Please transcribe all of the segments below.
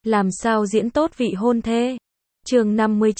Làm sao diễn tốt vị hôn thê? Chương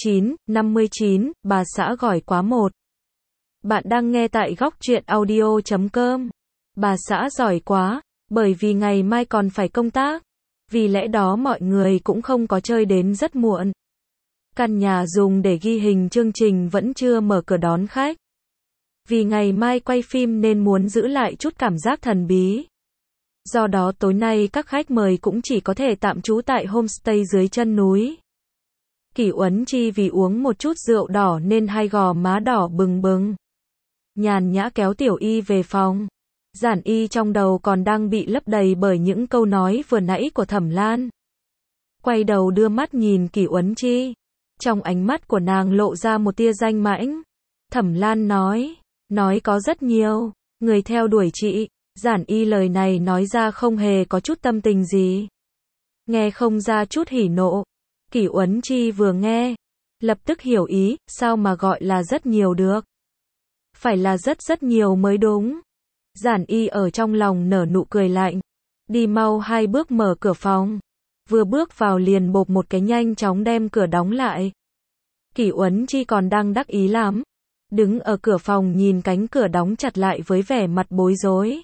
59, bà xã giỏi quá một. Bạn đang nghe tại góc truyện audio.com. Bà xã giỏi quá, bởi vì ngày mai còn phải công tác. Vì lẽ đó mọi người cũng không có chơi đến rất muộn. Căn nhà dùng để ghi hình chương trình vẫn chưa mở cửa đón khách. Vì ngày mai quay phim nên muốn giữ lại chút cảm giác thần bí. Do đó tối nay các khách mời cũng chỉ có thể tạm trú tại homestay dưới chân núi. Kỷ Uấn Chi vì uống một chút rượu đỏ nên hai gò má đỏ bừng bừng. Nhàn nhã kéo Tiểu Y về phòng. Giản Y trong đầu còn đang bị lấp đầy bởi những câu nói vừa nãy của Thẩm Lan. Quay đầu đưa mắt nhìn Kỷ Uấn Chi. Trong ánh mắt của nàng lộ ra một tia danh mãnh. Thẩm Lan nói có rất nhiều người theo đuổi chị. Giản Y lời này nói ra không hề có chút tâm tình gì. Nghe không ra chút hỉ nộ. Kỷ Uấn Chi vừa nghe, lập tức hiểu ý, sao mà gọi là rất nhiều được. Phải là rất nhiều mới đúng. Giản Y ở trong lòng nở nụ cười lạnh. Đi mau hai bước mở cửa phòng. Vừa bước vào liền bộp một cái nhanh chóng đem cửa đóng lại. Kỷ Uấn Chi còn đang đắc ý lắm. Đứng ở cửa phòng nhìn cánh cửa đóng chặt lại với vẻ mặt bối rối.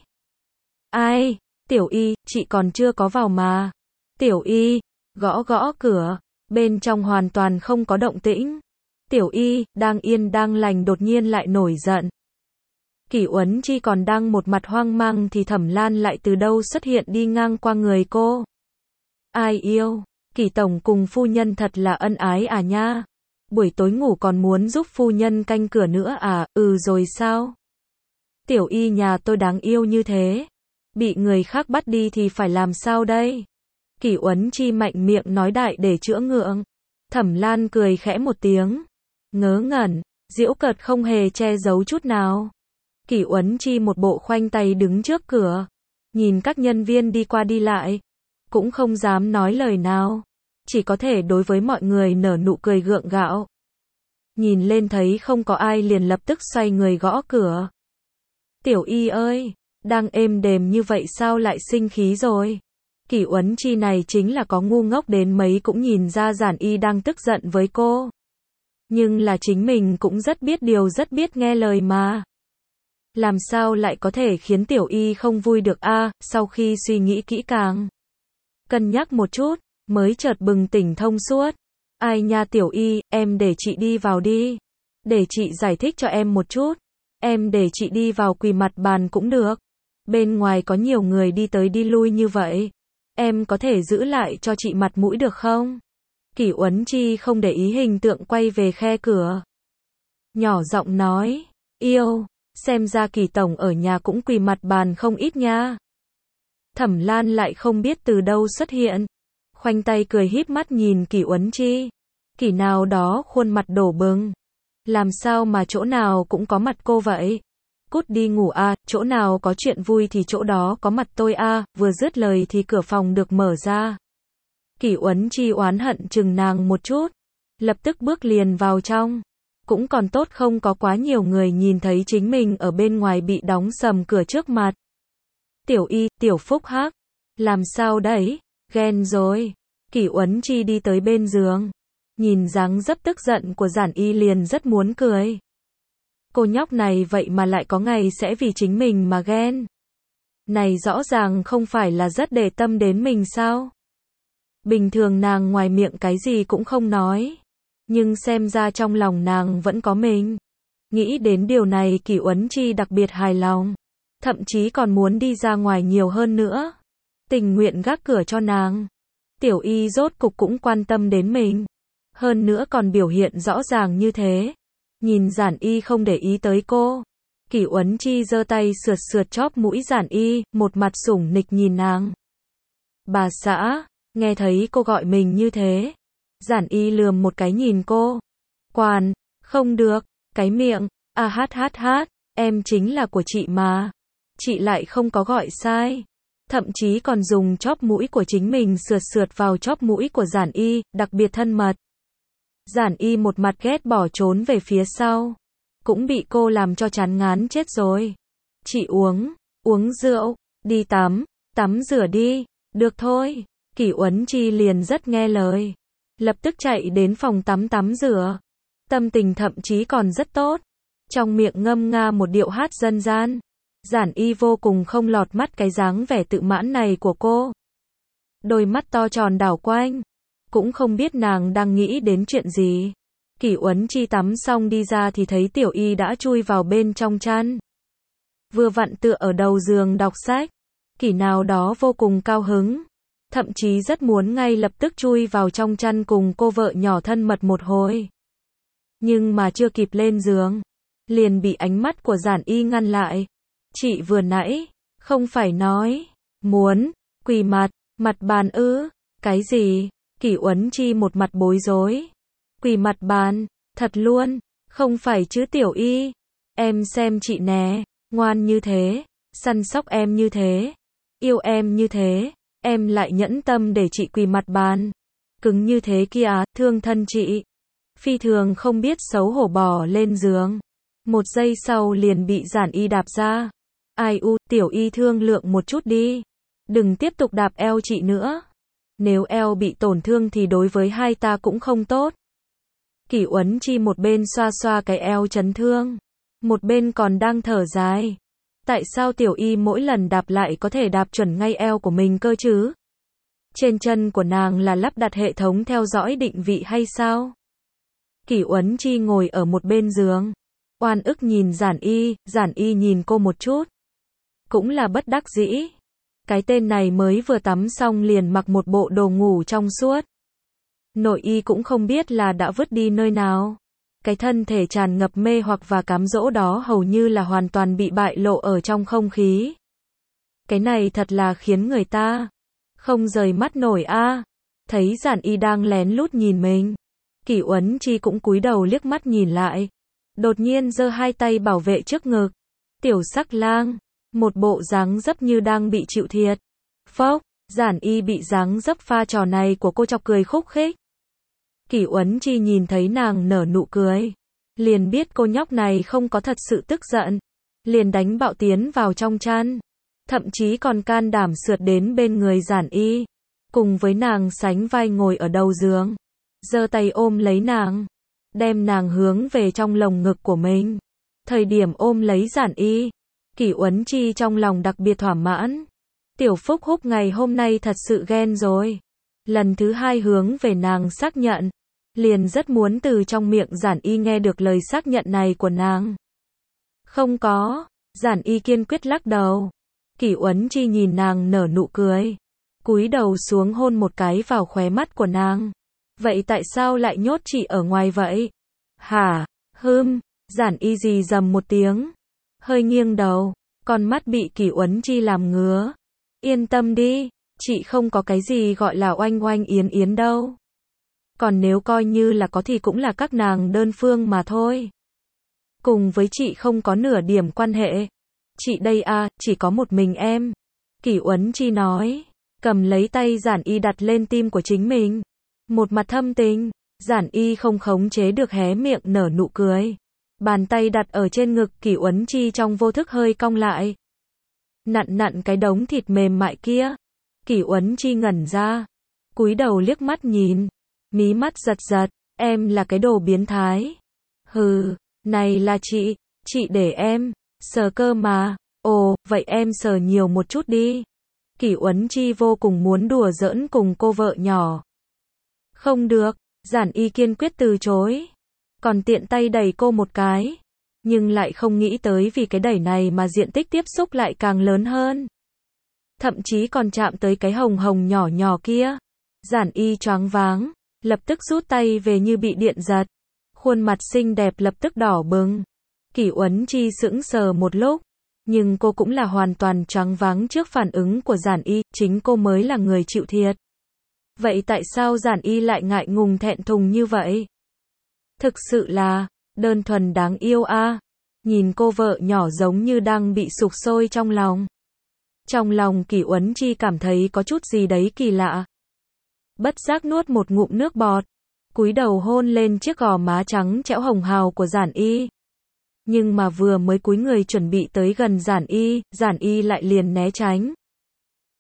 Ai? Tiểu Y, chị còn chưa có vào mà. Tiểu Y, gõ cửa. Bên trong hoàn toàn không có động tĩnh. Tiểu Y, đang yên đang lành đột nhiên lại nổi giận. Kỷ Uấn Chi còn đang một mặt hoang mang thì Thẩm Lan lại từ đâu xuất hiện đi ngang qua người cô. Ai yêu? Kỷ tổng cùng phu nhân thật là ân ái à nha. Buổi tối ngủ còn muốn giúp phu nhân canh cửa nữa à? Rồi sao? Tiểu Y nhà tôi đáng yêu như thế. Bị người khác bắt đi thì phải làm sao đây? Kỷ Uấn Chi mạnh miệng nói đại để chữa ngượng. Thẩm Lan cười khẽ một tiếng. Ngớ ngẩn, giễu cợt không hề che giấu chút nào. Kỷ Uấn Chi một bộ khoanh tay đứng trước cửa. Nhìn các nhân viên đi qua đi lại. Cũng không dám nói lời nào. Chỉ có thể đối với mọi người nở nụ cười gượng gạo. Nhìn lên thấy không có ai liền lập tức xoay người gõ cửa. Tiểu Y ơi, đang êm đềm như vậy sao lại sinh khí rồi? Kỷ Uấn Chi này chính là có ngu ngốc đến mấy cũng nhìn ra Giản Y đang tức giận với cô. Nhưng là chính mình cũng rất biết điều rất biết nghe lời mà. Làm sao lại có thể khiến Tiểu Y không vui được a? Sau khi suy nghĩ kỹ càng, cân nhắc một chút, mới chợt bừng tỉnh thông suốt. Ai nha Tiểu Y, em để chị đi vào đi. Để chị giải thích cho em một chút. Em để chị đi vào quỳ mặt bàn cũng được. Bên ngoài có nhiều người đi tới đi lui như vậy. Em có thể giữ lại cho chị mặt mũi được không? Kỷ Uấn Chi không để ý hình tượng quay về khe cửa. Nhỏ giọng nói, yêu, xem ra Kỷ tổng ở nhà cũng quỳ mặt bàn không ít nha. Thẩm Lan lại không biết từ đâu xuất hiện. Khoanh tay cười híp mắt nhìn Kỷ Uấn Chi. Kỷ nào đó khuôn mặt đỏ bừng. Làm sao mà chỗ nào cũng có mặt cô vậy? Cút đi ngủ a, chỗ nào có chuyện vui thì chỗ đó có mặt tôi a. Vừa dứt lời thì cửa phòng được mở ra. Kỷ Uấn Chi oán hận chừng nàng một chút, lập tức bước liền vào trong. Cũng còn tốt không có quá nhiều người nhìn thấy chính mình ở bên ngoài bị đóng sầm cửa trước mặt. Tiểu Y, Tiểu Phúc Hắc, làm sao đấy? Ghen rồi. Kỷ Uấn Chi đi tới bên giường, nhìn dáng dấp tức giận của Giản Y liền rất muốn cười. Cô nhóc này vậy mà lại có ngày sẽ vì chính mình mà ghen. Này rõ ràng không phải là rất để tâm đến mình sao? Bình thường nàng ngoài miệng cái gì cũng không nói. Nhưng xem ra trong lòng nàng vẫn có mình. Nghĩ đến điều này Kỷ Uấn Chi đặc biệt hài lòng. Thậm chí còn muốn đi ra ngoài nhiều hơn nữa. Tình nguyện gác cửa cho nàng. Tiểu Y rốt cục cũng quan tâm đến mình. Hơn nữa còn biểu hiện rõ ràng như thế. Nhìn Giản Y không để ý tới cô. Kỷ Uấn Chi giơ tay sượt chóp mũi Giản Y, một mặt sủng nịch nhìn nàng. Bà xã, nghe thấy cô gọi mình như thế. Giản Y lườm một cái nhìn cô. Quan, không được, cái miệng, hát, em chính là của chị mà. Chị lại không có gọi sai. Thậm chí còn dùng chóp mũi của chính mình sượt vào chóp mũi của Giản Y, đặc biệt thân mật. Giản Y một mặt ghét bỏ trốn về phía sau. Cũng bị cô làm cho chán ngán chết rồi. Chị uống rượu, đi tắm rửa đi. Được thôi, Kỷ Uấn Chi liền rất nghe lời. Lập tức chạy đến phòng tắm tắm rửa. Tâm tình thậm chí còn rất tốt. Trong miệng ngâm nga một điệu hát dân gian. Giản Y vô cùng không lọt mắt cái dáng vẻ tự mãn này của cô. Đôi mắt to tròn đảo quanh. Cũng không biết nàng đang nghĩ đến chuyện gì. Kỷ Uấn Chi tắm xong đi ra thì thấy Tiểu Y đã chui vào bên trong chăn. Vừa vặn tựa ở đầu giường đọc sách. Kỷ nào đó vô cùng cao hứng. Thậm chí rất muốn ngay lập tức chui vào trong chăn cùng cô vợ nhỏ thân mật một hồi. Nhưng mà chưa kịp lên giường. Liền bị ánh mắt của Giản Y ngăn lại. Chị vừa nãy, không phải nói, muốn, quỳ mặt bàn ư, cái gì? Kỷ Uấn Chi một mặt bối rối. Quỳ mặt bàn, thật luôn, không phải chứ Tiểu Y. Em xem chị nè, ngoan như thế, săn sóc em như thế, yêu em như thế, em lại nhẫn tâm để chị quỳ mặt bàn. Cứng như thế kia, thương thân chị. Phi thường không biết xấu hổ bò lên giường. Một giây sau liền bị Giản Y đạp ra. Ai u, Tiểu Y thương lượng một chút đi. Đừng tiếp tục đạp eo chị nữa. Nếu eo bị tổn thương thì đối với hai ta cũng không tốt. Kỷ Uấn Chi một bên xoa xoa cái eo chấn thương. Một bên còn đang thở dài. Tại sao Tiểu Y mỗi lần đạp lại có thể đạp chuẩn ngay eo của mình cơ chứ? Trên chân của nàng là lắp đặt hệ thống theo dõi định vị hay sao? Kỷ Uấn Chi ngồi ở một bên giường. Oan ức nhìn Giản Y nhìn cô một chút. Cũng là bất đắc dĩ. Cái tên này mới vừa tắm xong liền mặc một bộ đồ ngủ trong suốt. Nội y cũng không biết là đã vứt đi nơi nào. Cái thân thể tràn ngập mê hoặc và cám dỗ đó hầu như là hoàn toàn bị bại lộ ở trong không khí. Cái này thật là khiến người ta không rời mắt nổi a. Thấy Giản Y đang lén lút nhìn mình. Kỷ Uấn Chi cũng cúi đầu liếc mắt nhìn lại. Đột nhiên giơ hai tay bảo vệ trước ngực. Tiểu sắc lang. Một bộ dáng dấp như đang bị chịu thiệt. Phốc, Giản Y bị dáng dấp pha trò này của cô chọc cười khúc khích. Kỷ Uấn Chi nhìn thấy nàng nở nụ cười. Liền biết cô nhóc này không có thật sự tức giận. Liền đánh bạo tiến vào trong chăn. Thậm chí còn can đảm sượt đến bên người Giản Y. Cùng với nàng sánh vai ngồi ở đầu giường. Giơ tay ôm lấy nàng. Đem nàng hướng về trong lồng ngực của mình. Thời điểm ôm lấy Giản Y. Kỷ Uấn Chi trong lòng đặc biệt thỏa mãn. Tiểu Phúc Húc ngày hôm nay thật sự ghen rồi. Lần thứ hai hướng về nàng xác nhận. Liền rất muốn từ trong miệng Giản Y nghe được lời xác nhận này của nàng. Không có. Giản Y kiên quyết lắc đầu. Kỷ Uấn Chi nhìn nàng nở nụ cười. Cúi đầu xuống hôn một cái vào khóe mắt của nàng. Vậy tại sao lại nhốt chị ở ngoài vậy? Hả? Giản Y rì rầm một tiếng. Hơi nghiêng đầu. Con mắt bị Kỷ Uấn Chi làm ngứa. Yên tâm đi. Chị không có cái gì gọi là oanh oanh yến yến đâu. Còn nếu coi như là có thì cũng là các nàng đơn phương mà thôi. Cùng với chị không có nửa điểm quan hệ. Chị đây à, chỉ có một mình em. Kỷ Uấn Chi nói. Cầm lấy tay Giản Y đặt lên tim của chính mình. Một mặt thâm tình. Giản Y không khống chế được hé miệng nở nụ cười. Bàn tay đặt ở trên ngực Kỷ Uấn Chi trong vô thức hơi cong lại. Nặn cái đống thịt mềm mại kia. Kỷ Uấn Chi ngẩn ra. Cúi đầu liếc mắt nhìn. Mí mắt giật giật. Em là cái đồ biến thái. Hừ, này là chị để em sờ cơ mà. Ồ, vậy em sờ nhiều một chút đi. Kỷ Uấn Chi vô cùng muốn đùa giỡn cùng cô vợ nhỏ. Không được, Giản Y kiên quyết từ chối. Còn tiện tay đẩy cô một cái. Nhưng lại không nghĩ tới vì cái đẩy này mà diện tích tiếp xúc lại càng lớn hơn. Thậm chí còn chạm tới cái hồng hồng nhỏ nhỏ kia. Giản Y choáng váng, lập tức rút tay về như bị điện giật. Khuôn mặt xinh đẹp lập tức đỏ bừng. Kỷ Uấn Chi sững sờ một lúc. Nhưng cô cũng là hoàn toàn choáng váng trước phản ứng của Giản Y, chính cô mới là người chịu thiệt. Vậy tại sao Giản Y lại ngại ngùng thẹn thùng như vậy? Thực sự là đơn thuần đáng yêu a. Nhìn cô vợ nhỏ giống như đang bị sục sôi trong lòng. Trong lòng Kỷ Uấn Chi cảm thấy có chút gì đấy kỳ lạ. Bất giác nuốt một ngụm nước bọt. Cúi đầu hôn lên chiếc gò má trắng trẻo hồng hào của Giản Y. Nhưng mà vừa mới cúi người chuẩn bị tới gần Giản Y lại liền né tránh.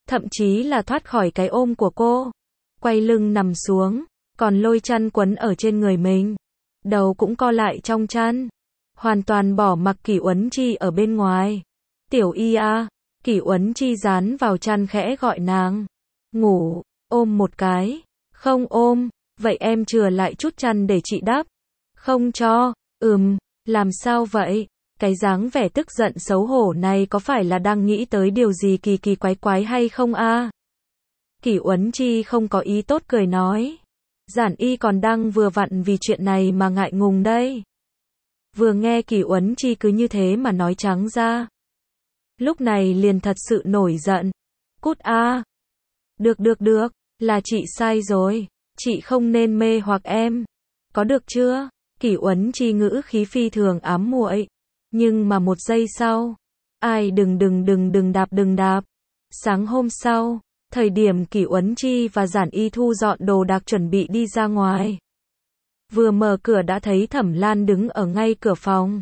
thậm chí là thoát khỏi cái ôm của cô. Quay lưng nằm xuống, còn lôi chăn quấn ở trên người mình. Đầu cũng co lại trong chăn. Hoàn toàn bỏ mặc Kỷ Uấn Chi ở bên ngoài. Tiểu Y à, Kỷ Uấn Chi dán vào chăn khẽ gọi nàng. Ngủ, ôm một cái. Không ôm, vậy em chừa lại chút chăn để chị đắp. Không cho, làm sao vậy? Cái dáng vẻ tức giận xấu hổ này có phải là đang nghĩ tới điều gì kỳ kỳ quái quái hay không a? Kỷ Uấn Chi không có ý tốt cười nói. Giản Y còn đang vừa vặn vì chuyện này mà ngại ngùng đây. Vừa nghe Kỷ Uấn Chi cứ như thế mà nói trắng ra. Lúc này liền thật sự nổi giận. Cút a. Được, là chị sai rồi. Chị không nên mê hoặc em. Có được chưa? Kỷ Uấn Chi ngữ khí phi thường ám muội. Nhưng mà một giây sau. Ai đừng đạp. Sáng hôm sau, thời điểm Kỷ Uấn Chi và Giản Y thu dọn đồ đạc chuẩn bị đi ra ngoài. Vừa mở cửa đã thấy Thẩm Lan đứng ở ngay cửa phòng.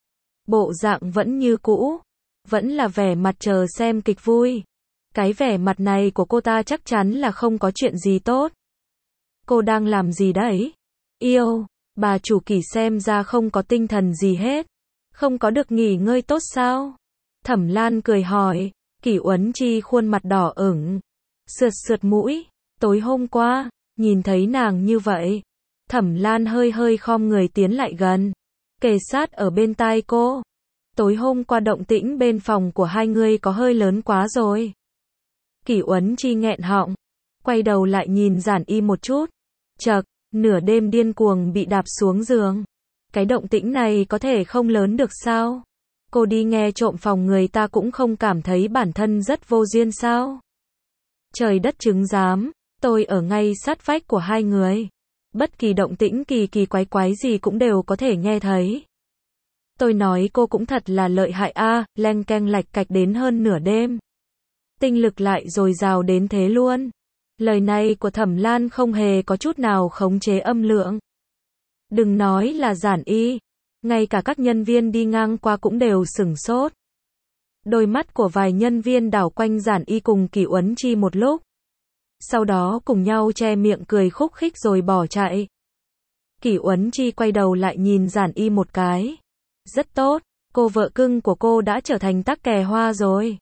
Bộ dạng vẫn như cũ. Vẫn là vẻ mặt chờ xem kịch vui. Cái vẻ mặt này của cô ta chắc chắn là không có chuyện gì tốt. Cô đang làm gì đấy? Yêu, bà chủ Kỷ xem ra không có tinh thần gì hết. Không có được nghỉ ngơi tốt sao? Thẩm Lan cười hỏi. Kỷ Uấn Chi khuôn mặt đỏ ửng. Sượt mũi. Tối hôm qua, nhìn thấy nàng như vậy. Thẩm Lan hơi khom người tiến lại gần. Kề sát ở bên tai cô. Tối hôm qua động tĩnh bên phòng của hai người có hơi lớn quá rồi. Kỷ Uấn Chi nghẹn họng. Quay đầu lại nhìn Giản Y một chút. Chậc, nửa đêm điên cuồng bị đạp xuống giường. Cái động tĩnh này có thể không lớn được sao? Cô đi nghe trộm phòng người ta cũng không cảm thấy bản thân rất vô duyên sao? Trời đất chứng giám, tôi ở ngay sát vách của hai người. Bất kỳ động tĩnh kỳ quái gì cũng đều có thể nghe thấy. Tôi nói cô cũng thật là lợi hại a, leng keng lạch cạch đến hơn nửa đêm. Tinh lực lại dồi dào đến thế luôn. Lời này của Thẩm Lan không hề có chút nào khống chế âm lượng. Đừng nói là Giản Y, ngay cả các nhân viên đi ngang qua cũng đều sửng sốt. Đôi mắt của vài nhân viên đảo quanh Giản Y cùng Kỷ Uấn Chi một lúc. Sau đó cùng nhau che miệng cười khúc khích rồi bỏ chạy. Kỷ Uấn Chi quay đầu lại nhìn Giản Y một cái. Rất tốt, cô vợ cưng của cô đã trở thành tắc kè hoa rồi.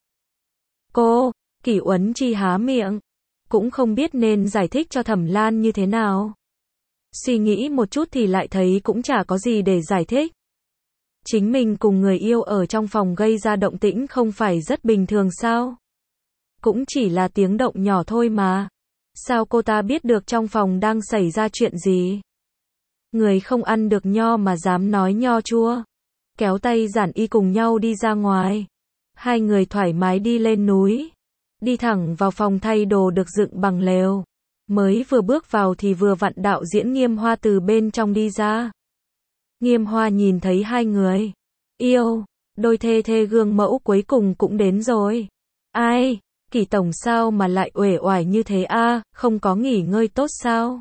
Cô, Kỷ Uấn Chi há miệng. Cũng không biết nên giải thích cho Thẩm Lan như thế nào. Suy nghĩ một chút thì lại thấy cũng chả có gì để giải thích. Chính mình cùng người yêu ở trong phòng gây ra động tĩnh không phải rất bình thường sao? Cũng chỉ là tiếng động nhỏ thôi mà. Sao cô ta biết được trong phòng đang xảy ra chuyện gì? Người không ăn được nho mà dám nói nho chua. Kéo tay Giản Y cùng nhau đi ra ngoài. Hai người thoải mái đi lên núi. Đi thẳng vào phòng thay đồ được dựng bằng lều. Mới vừa bước vào thì vừa vặn đạo diễn Nghiêm Hoa từ bên trong đi ra. Nghiêm Hoa nhìn thấy hai người. Yêu, đôi thê gương mẫu cuối cùng cũng đến rồi. Ai, Kỷ tổng sao mà lại uể oải như thế a, không có nghỉ ngơi tốt sao?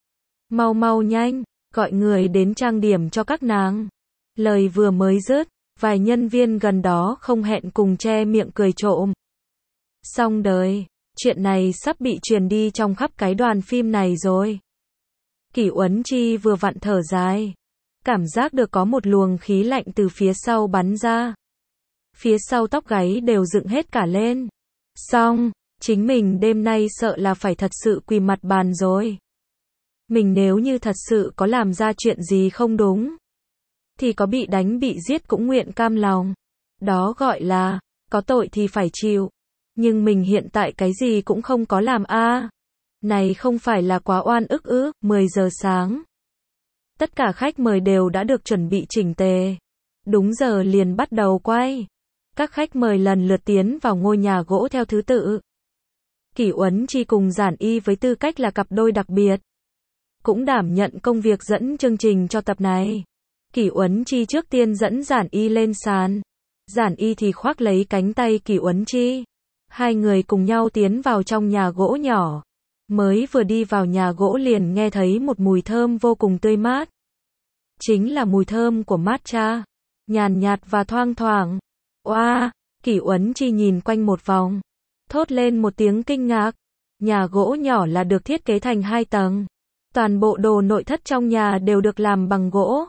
Mau nhanh, gọi người đến trang điểm cho các nàng. Lời vừa mới dứt, vài nhân viên gần đó không hẹn cùng che miệng cười trộm. Xong đời, chuyện này sắp bị truyền đi trong khắp cái đoàn phim này rồi. Kỷ Uấn Chi vừa vặn thở dài. Cảm giác được có một luồng khí lạnh từ phía sau bắn ra. Phía sau tóc gáy đều dựng hết cả lên. Xong, chính mình đêm nay sợ là phải thật sự quỳ mặt bàn rồi. Mình nếu như thật sự có làm ra chuyện gì không đúng, thì có bị đánh bị giết cũng nguyện cam lòng. Đó gọi là, có tội thì phải chịu. Nhưng mình hiện tại cái gì cũng không có làm a. Này không phải là quá oan ức ư? 10 giờ sáng. Tất cả khách mời đều đã được chuẩn bị chỉnh tề. Đúng giờ liền bắt đầu quay. Các khách mời lần lượt tiến vào ngôi nhà gỗ theo thứ tự. Kỷ Uấn Chi cùng Giản Y với tư cách là cặp đôi đặc biệt, cũng đảm nhận công việc dẫn chương trình cho tập này. Kỷ Uấn Chi trước tiên dẫn Giản Y lên sàn. Giản Y thì khoác lấy cánh tay Kỷ Uấn Chi. Hai người cùng nhau tiến vào trong nhà gỗ nhỏ. Mới vừa đi vào nhà gỗ liền nghe thấy một mùi thơm vô cùng tươi mát. Chính là mùi thơm của matcha. Nhàn nhạt và thoang thoảng. Oa, Kỷ Uấn Chi nhìn quanh một vòng. thốt lên một tiếng kinh ngạc. Nhà gỗ nhỏ là được thiết kế thành 2 tầng. Toàn bộ đồ nội thất trong nhà đều được làm bằng gỗ.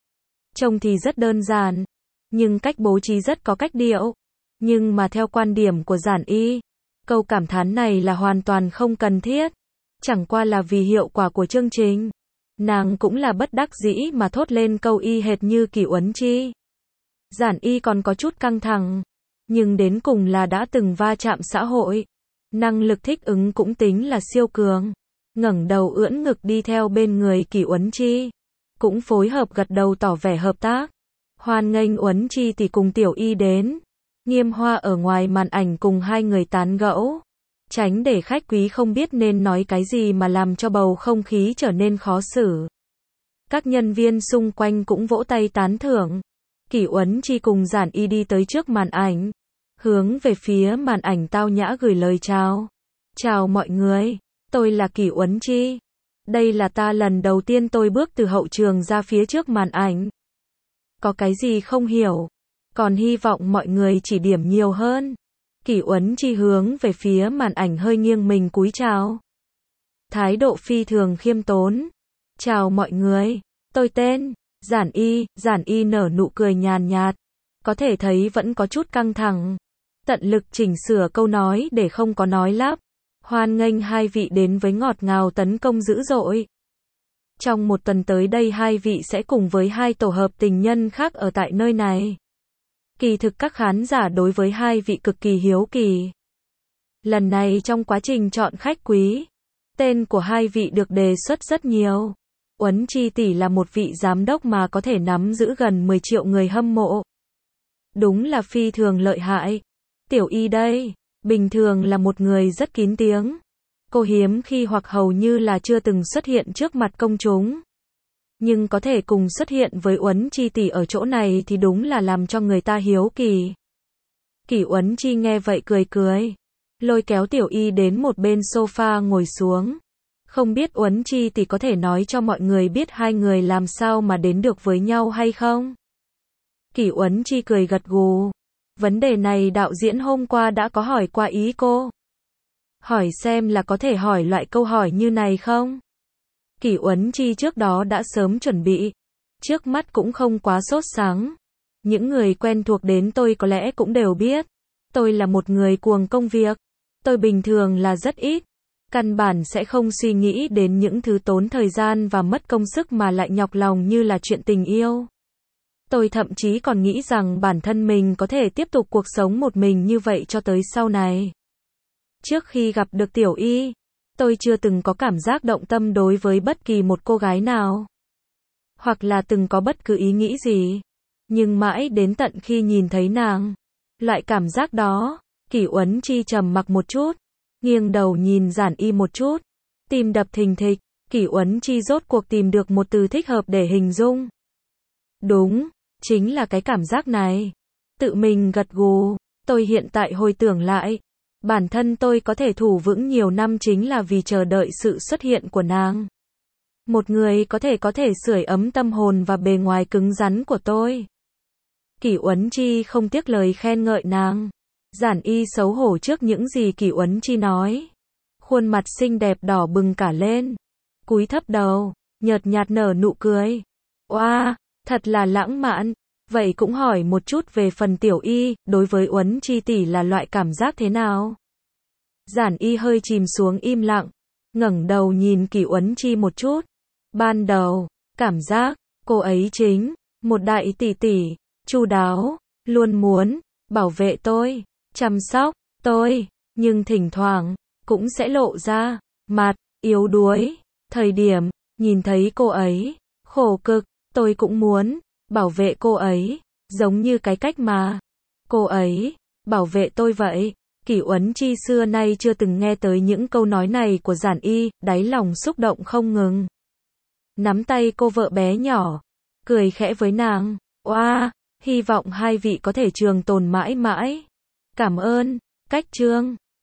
Trông thì rất đơn giản, nhưng cách bố trí rất có cách điệu. Nhưng mà theo quan điểm của Giản Y, câu cảm thán này là hoàn toàn không cần thiết. Chẳng qua là vì hiệu quả của chương trình. Nàng cũng là bất đắc dĩ mà thốt lên câu y hệt như Kỷ Uấn Chi. Giản Y còn có chút căng thẳng, nhưng đến cùng là đã từng va chạm xã hội. Năng lực thích ứng cũng tính là siêu cường. Ngẩng đầu ưỡn ngực đi theo bên người Kỷ Uấn Chi. Cũng phối hợp gật đầu tỏ vẻ hợp tác. Hoan nghênh Uấn Chi thì cùng Tiểu Y đến. Nghiêm Hoa ở ngoài màn ảnh cùng hai người tán gẫu. Tránh để khách quý không biết nên nói cái gì mà làm cho bầu không khí trở nên khó xử. Các nhân viên xung quanh cũng vỗ tay tán thưởng. Kỷ Uấn Chi cùng Giản Y đi tới trước màn ảnh. Hướng về phía màn ảnh tao nhã gửi lời chào. Chào mọi người, tôi là Kỷ Uấn Chi. Đây là ta lần đầu tiên tôi bước từ hậu trường ra phía trước màn ảnh. Có cái gì không hiểu, còn hy vọng mọi người chỉ điểm nhiều hơn. Kỷ Uấn Chi hướng về phía màn ảnh hơi nghiêng mình cúi chào. Thái độ phi thường khiêm tốn. Chào mọi người, tôi tên Giản Y nở nụ cười nhàn nhạt. Có thể thấy vẫn có chút căng thẳng. Tận lực chỉnh sửa câu nói để không có nói lắp. Hoan nghênh hai vị đến với ngọt ngào tấn công dữ dội. Trong một tuần tới đây hai vị sẽ cùng với hai tổ hợp tình nhân khác ở tại nơi này. Kỳ thực các khán giả đối với hai vị cực kỳ hiếu kỳ. Lần này trong quá trình chọn khách quý, tên của hai vị được đề xuất rất nhiều. Uấn Chi tỷ là một vị giám đốc mà có thể nắm giữ gần 10 triệu người hâm mộ. Đúng là phi thường lợi hại. Tiểu Y đây, bình thường là một người rất kín tiếng. Cô hiếm khi hoặc hầu như là chưa từng xuất hiện trước mặt công chúng. Nhưng có thể cùng xuất hiện với Uấn Chi tỷ ở chỗ này thì đúng là làm cho người ta hiếu kỳ. Kỷ Uấn Chi nghe vậy cười cười, lôi kéo Tiểu Y đến một bên sofa ngồi xuống. Không biết Uấn Chi tỷ có thể nói cho mọi người biết hai người làm sao mà đến được với nhau hay không? Kỷ Uấn Chi cười gật gù. Vấn đề này đạo diễn hôm qua đã có hỏi qua ý cô. Hỏi xem là có thể hỏi loại câu hỏi như này không? Kỷ Uấn Chi trước đó đã sớm chuẩn bị. Trước mắt cũng không quá sốt sắng. Những người quen thuộc đến tôi có lẽ cũng đều biết. Tôi là một người cuồng công việc. Tôi bình thường là rất ít. Căn bản sẽ không suy nghĩ đến những thứ tốn thời gian và mất công sức mà lại nhọc lòng như là chuyện tình yêu. Tôi thậm chí còn nghĩ rằng bản thân mình có thể tiếp tục cuộc sống một mình như vậy cho tới sau này. Trước khi gặp được Tiểu Y, tôi chưa từng có cảm giác động tâm đối với bất kỳ một cô gái nào. Hoặc là từng có bất cứ ý nghĩ gì. Nhưng mãi đến tận khi nhìn thấy nàng. Loại cảm giác đó, Kỷ Uấn Chi trầm mặc một chút. Nghiêng đầu nhìn Giản Y một chút. Tim đập thình thịch, Kỷ Uấn Chi rốt cuộc tìm được một từ thích hợp để hình dung. Đúng, chính là cái cảm giác này. Tự mình gật gù, tôi hiện tại hồi tưởng lại. Bản thân tôi có thể thủ vững nhiều năm chính là vì chờ đợi sự xuất hiện của nàng. Một người có thể sưởi ấm tâm hồn và bề ngoài cứng rắn của tôi. Kỷ Uấn Chi không tiếc lời khen ngợi nàng. Giản Y xấu hổ trước những gì Kỷ Uấn Chi nói. Khuôn mặt xinh đẹp đỏ bừng cả lên. Cúi thấp đầu, nhợt nhạt nở nụ cười. Oa, thật là lãng mạn. Vậy cũng hỏi một chút về phần Tiểu Y, đối với Uấn Chi tỷ là loại cảm giác thế nào? Giản Y hơi chìm xuống im lặng, ngẩng đầu nhìn Kỷ Uấn Chi một chút. Ban đầu, cảm giác, cô ấy chính, một đại tỷ tỷ, chu đáo, luôn muốn, bảo vệ tôi, chăm sóc, tôi, nhưng thỉnh thoảng, cũng sẽ lộ ra, mặt, yếu đuối, thời điểm, nhìn thấy cô ấy, khổ cực, tôi cũng muốn, bảo vệ cô ấy, giống như cái cách mà, cô ấy, bảo vệ tôi vậy. Kỷ Uấn Chi xưa nay chưa từng nghe tới những câu nói này của Giản Y, đáy lòng xúc động không ngừng. Nắm tay cô vợ bé nhỏ, cười khẽ với nàng, oa, hy vọng hai vị có thể trường tồn mãi mãi. Cảm ơn, cách chương.